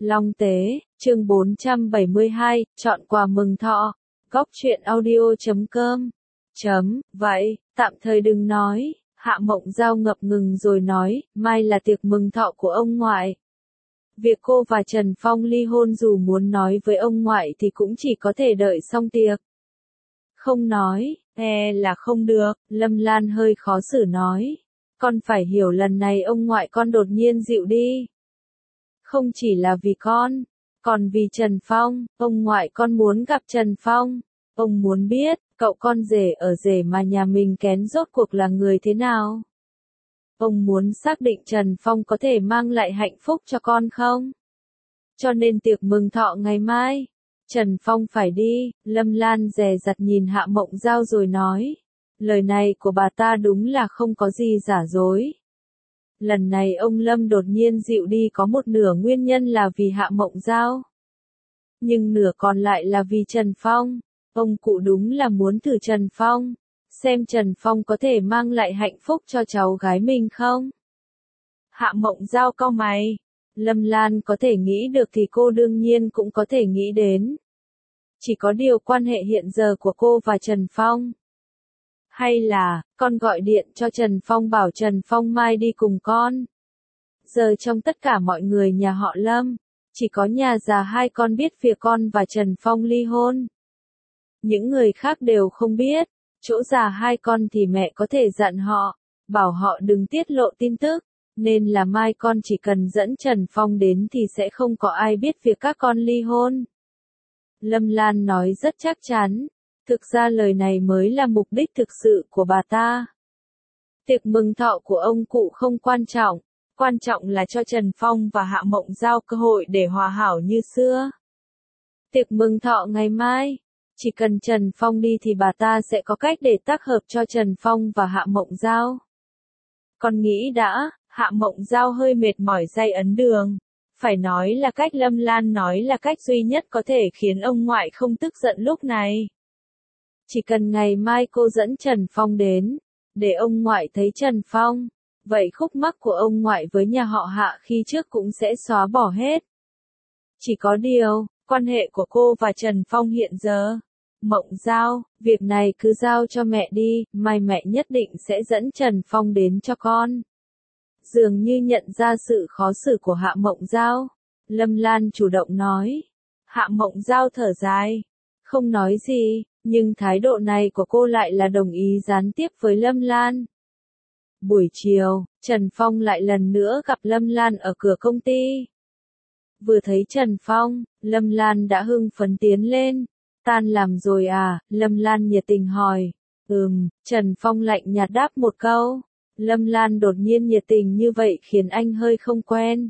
Long Tế, chương 472, chọn quà mừng thọ. Góc truyện audio.com. Vậy, tạm thời đừng nói, Hạ Mộng Giao ngập ngừng rồi nói, mai là tiệc mừng thọ của ông ngoại. Việc cô và Trần Phong ly hôn dù muốn nói với ông ngoại thì cũng chỉ có thể đợi xong tiệc. Không nói, là không được, Lâm Lan hơi khó xử nói. Con phải hiểu lần này ông ngoại con đột nhiên dịu đi. Không chỉ là vì con, còn vì Trần Phong, ông ngoại con muốn gặp Trần Phong. Ông muốn biết, cậu con rể ở rể mà nhà mình kén rốt cuộc là người thế nào. Ông muốn xác định Trần Phong có thể mang lại hạnh phúc cho con không? Cho nên tiệc mừng thọ ngày mai, Trần Phong phải đi. Lâm Lan dè dặt nhìn Hạ Mộng Giao rồi nói. Lời này của bà ta đúng là không có gì giả dối. Lần này ông Lâm đột nhiên dịu đi có một nửa nguyên nhân là vì Hạ Mộng Giao. Nhưng nửa còn lại là vì Trần Phong. Ông cụ đúng là muốn thử Trần Phong. Xem Trần Phong có thể mang lại hạnh phúc cho cháu gái mình không? Hạ Mộng Giao cau mày. Lâm Lan có thể nghĩ được thì cô đương nhiên cũng có thể nghĩ đến. Chỉ có điều quan hệ hiện giờ của cô và Trần Phong. Hay là, con gọi điện cho Trần Phong bảo Trần Phong mai đi cùng con. Giờ trong tất cả mọi người nhà họ Lâm, chỉ có nhà già hai con biết việc con và Trần Phong ly hôn. Những người khác đều không biết, chỗ già hai con thì mẹ có thể dặn họ, bảo họ đừng tiết lộ tin tức, nên là mai con chỉ cần dẫn Trần Phong đến thì sẽ không có ai biết việc các con ly hôn. Lâm Lan nói rất chắc chắn. Thực ra lời này mới là mục đích thực sự của bà ta. Tiệc mừng thọ của ông cụ không quan trọng là cho Trần Phong và Hạ Mộng Giao cơ hội để hòa hảo như xưa. Tiệc mừng thọ ngày mai, chỉ cần Trần Phong đi thì bà ta sẽ có cách để tác hợp cho Trần Phong và Hạ Mộng Giao. Con nghĩ đã, Hạ Mộng Giao hơi mệt mỏi day ấn đường. Phải nói là cách Lâm Lan nói là cách duy nhất có thể khiến ông ngoại không tức giận lúc này. Chỉ cần ngày mai cô dẫn Trần Phong đến, để ông ngoại thấy Trần Phong, vậy khúc mắc của ông ngoại với nhà họ Hạ khi trước cũng sẽ xóa bỏ hết. Chỉ có điều, quan hệ của cô và Trần Phong hiện giờ. Mộng Giao, việc này cứ giao cho mẹ đi, mai mẹ nhất định sẽ dẫn Trần Phong đến cho con. Dường như nhận ra sự khó xử của Hạ Mộng Giao, Lâm Lan chủ động nói. Hạ Mộng Giao thở dài, không nói gì. Nhưng thái độ này của cô lại là đồng ý gián tiếp với Lâm Lan. Buổi chiều, Trần Phong lại lần nữa gặp Lâm Lan ở cửa công ty. Vừa thấy Trần Phong, Lâm Lan đã hưng phấn tiến lên. Tan làm rồi à? Lâm Lan nhiệt tình hỏi. Trần Phong lạnh nhạt đáp một câu. Lâm Lan đột nhiên nhiệt tình như vậy khiến anh hơi không quen.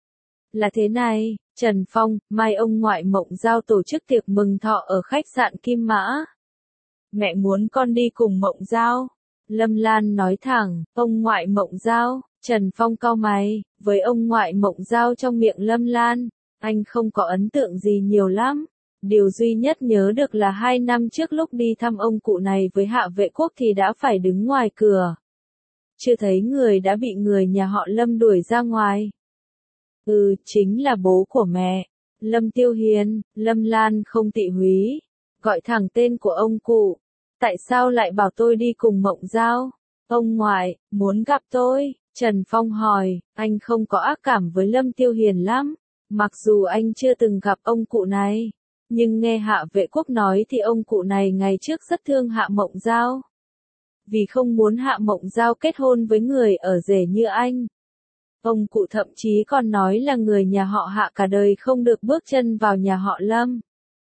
Là thế này, Trần Phong, mai ông ngoại Mộng Giao tổ chức tiệc mừng thọ ở khách sạn Kim Mã. Mẹ muốn con đi cùng Mộng Giao. Lâm Lan nói thẳng, ông ngoại Mộng Giao. Trần Phong cau mày, với ông ngoại Mộng Giao trong miệng Lâm Lan, anh không có ấn tượng gì nhiều lắm. Điều duy nhất nhớ được là 2 năm trước lúc đi thăm ông cụ này với Hạ Vệ Quốc thì đã phải đứng ngoài cửa. Chưa thấy người đã bị người nhà họ Lâm đuổi ra ngoài. Chính là bố của mẹ, Lâm Tiêu Hiền. Lâm Lan không tị húy, gọi thẳng tên của ông cụ. Tại sao lại bảo tôi đi cùng Mộng Giao? Ông ngoại, muốn gặp tôi? Trần Phong hỏi, anh không có ác cảm với Lâm Tiêu Hiền lắm. Mặc dù anh chưa từng gặp ông cụ này, nhưng nghe Hạ Vệ Quốc nói thì ông cụ này ngày trước rất thương Hạ Mộng Giao. Vì không muốn Hạ Mộng Giao kết hôn với người ở rể như anh. Ông cụ thậm chí còn nói là người nhà họ Hạ cả đời không được bước chân vào nhà họ Lâm.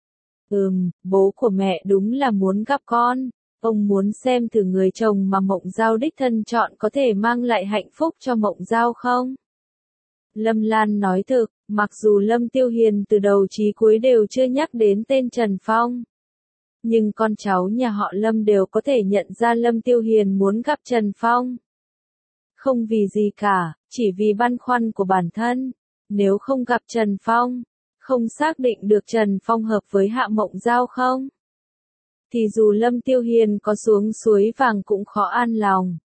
Bố của mẹ đúng là muốn gặp con. Ông muốn xem thử người chồng mà Mộng Giao đích thân chọn có thể mang lại hạnh phúc cho Mộng Giao không? Lâm Lan nói thực, mặc dù Lâm Tiêu Hiền từ đầu chí cuối đều chưa nhắc đến tên Trần Phong. Nhưng con cháu nhà họ Lâm đều có thể nhận ra Lâm Tiêu Hiền muốn gặp Trần Phong. Không vì gì cả, chỉ vì băn khoăn của bản thân. Nếu không gặp Trần Phong, không xác định được Trần Phong hợp với Hạ Mộng Giao không? Thì dù Lâm Tiêu Hiền có xuống suối vàng cũng khó an lòng.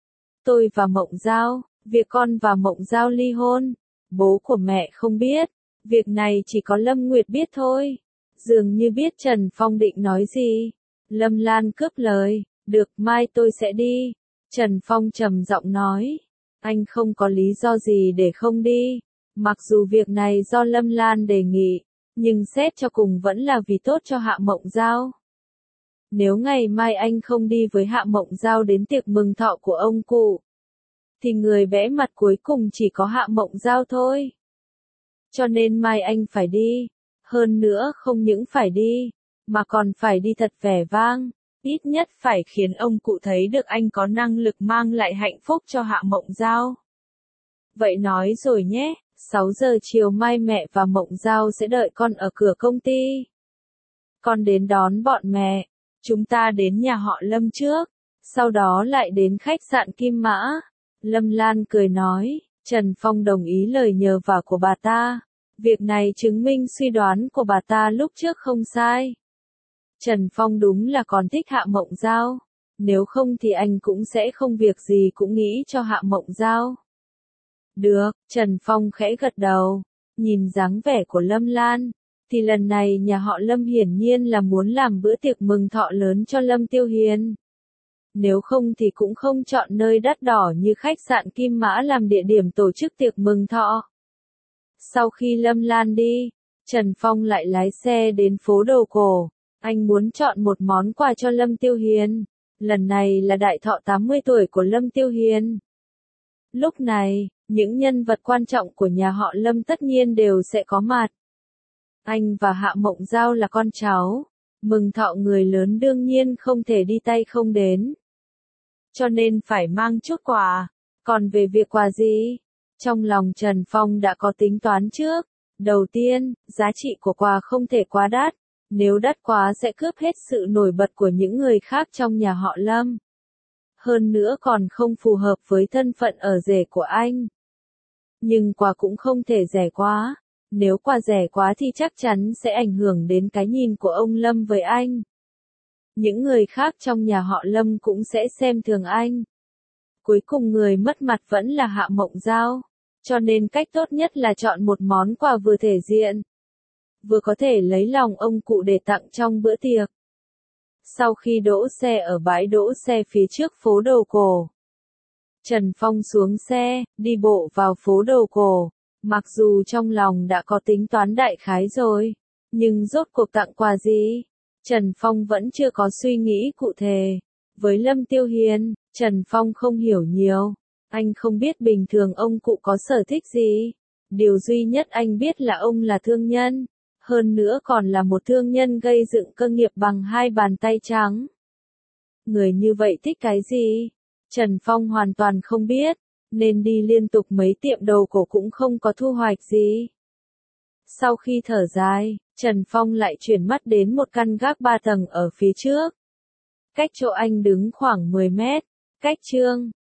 Tôi và Mộng Giao, việc con và Mộng Giao ly hôn, bố của mẹ không biết, Việc này chỉ có Lâm Nguyệt biết thôi. Dường như biết Trần Phong định nói gì. Lâm Lan cướp lời, được mai tôi sẽ đi. Trần Phong trầm giọng nói, anh không có lý do gì để không đi. Mặc dù việc này do Lâm Lan đề nghị, nhưng xét cho cùng vẫn là vì tốt cho Hạ Mộng Giao. Nếu ngày mai anh không đi với Hạ Mộng Giao đến tiệc mừng thọ của ông cụ, thì người bẽ mặt cuối cùng chỉ có Hạ Mộng Giao thôi. Cho nên mai anh phải đi. Hơn nữa không những phải đi, mà còn phải đi thật vẻ vang. Ít nhất phải khiến ông cụ thấy được anh có năng lực mang lại hạnh phúc cho Hạ Mộng Giao. Vậy nói rồi nhé, 6 giờ chiều mai mẹ và Mộng Giao sẽ đợi con ở cửa công ty. Con đến đón bọn mẹ. Chúng ta đến nhà họ Lâm trước, sau đó lại đến khách sạn Kim Mã. Lâm Lan cười nói, Trần Phong đồng ý lời nhờ vả của bà ta. Việc này chứng minh suy đoán của bà ta lúc trước không sai. Trần Phong đúng là còn thích Hạ Mộng Giao. Nếu không thì anh cũng sẽ không việc gì cũng nghĩ cho Hạ Mộng Giao. Được, Trần Phong khẽ gật đầu. Nhìn dáng vẻ của Lâm Lan, thì lần này nhà họ Lâm hiển nhiên là muốn làm bữa tiệc mừng thọ lớn cho Lâm Tiêu Hiền. Nếu không thì cũng không chọn nơi đắt đỏ như khách sạn Kim Mã làm địa điểm tổ chức tiệc mừng thọ. Sau khi Lâm Lan đi, Trần Phong lại lái xe đến phố đồ cổ. Anh muốn chọn một món quà cho Lâm Tiêu Hiền. Lần này là đại thọ 80 tuổi của Lâm Tiêu Hiền. Lúc này, những nhân vật quan trọng của nhà họ Lâm tất nhiên đều sẽ có mặt. Anh và Hạ Mộng Giao là con cháu. Mừng thọ người lớn đương nhiên không thể đi tay không đến. Cho nên phải mang chút quà. Còn về việc quà gì? Trong lòng Trần Phong đã có tính toán trước. Đầu tiên, giá trị của quà không thể quá đắt. Nếu đắt quá sẽ cướp hết sự nổi bật của những người khác trong nhà họ Lâm. Hơn nữa còn không phù hợp với thân phận ở rể của anh. Nhưng quà cũng không thể rẻ quá. Nếu quà rẻ quá thì chắc chắn sẽ ảnh hưởng đến cái nhìn của ông Lâm với anh. Những người khác trong nhà họ Lâm cũng sẽ xem thường anh. Cuối cùng người mất mặt vẫn là Hạ Mộng Giao. Cho nên cách tốt nhất là chọn một món quà vừa thể diện, vừa có thể lấy lòng ông cụ để tặng trong bữa tiệc. Sau khi đỗ xe ở bãi đỗ xe phía trước phố đồ cổ, Trần Phong xuống xe, đi bộ vào phố đồ cổ. Mặc dù trong lòng đã có tính toán đại khái rồi, nhưng rốt cuộc tặng quà gì? Trần Phong vẫn chưa có suy nghĩ cụ thể. Với Lâm Tiêu Hiền, Trần Phong không hiểu nhiều. Anh không biết bình thường ông cụ có sở thích gì. Điều duy nhất anh biết là ông là thương nhân. Hơn nữa còn là một thương nhân gây dựng cơ nghiệp bằng 2 bàn tay trắng. Người như vậy thích cái gì? Trần Phong hoàn toàn không biết. Nên đi liên tục mấy tiệm đồ cổ cũng không có thu hoạch gì. Sau khi thở dài, Trần Phong lại chuyển mắt đến một căn gác 3 tầng ở phía trước. Cách chỗ anh đứng khoảng 10 mét. Cách Trương